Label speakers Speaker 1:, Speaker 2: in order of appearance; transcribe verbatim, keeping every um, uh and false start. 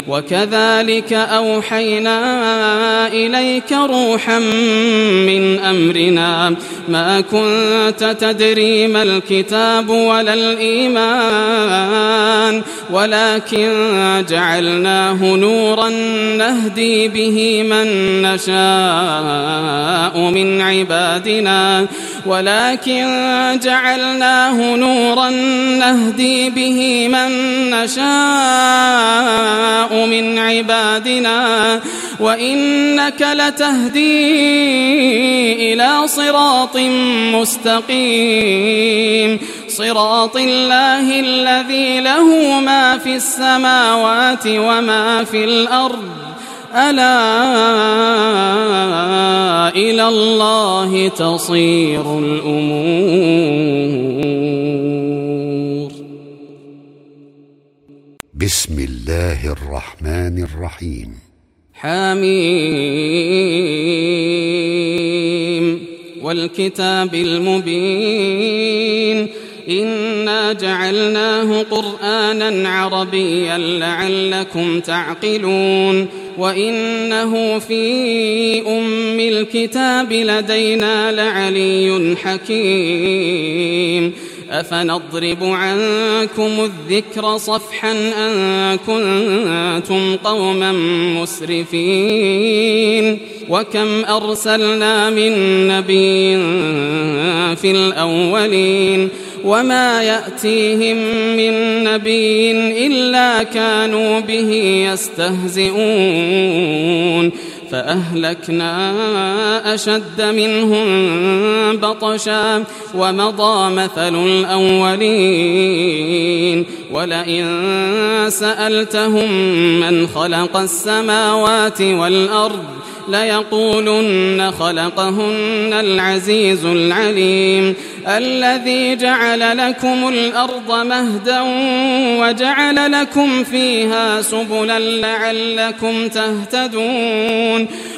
Speaker 1: وكذلك أوحينا إليك روحا من أمرنا ما كنت تدري ما الكتاب ولا الإيمان ولكن جعلناه نورا نهدي به من نشاء من عبادنا ولكن جعلناه نورا نهدي به من نشاء من عبادنا وإنك لتهدي إلى صراط مستقيم صراط الله الذي له ما في السماوات وما في الأرض ألا إلى الله تصير الأمور.
Speaker 2: بسم الله الرحمن الرحيم.
Speaker 1: حميم والكتاب المبين إنا جعلناه قرآنا عربيا لعلكم تعقلون وإنه في أم الكتاب لدينا لعلي حكيم أفنضرب عنكم الذكر صفحا أن كنتم قوما مسرفين وكم أرسلنا من نبي في الأولين وما يأتيهم من نبي إلا كانوا به يستهزئون فأهلكنا أشد منهم بطشا ومضى مثل الأولين ولئن سألتهم من خلق السماوات والأرض ليقولن خلقهن العزيز العليم الذي جعل لكم الأرض مهدا وجعل لكم فيها سبلا لعلكم تهتدون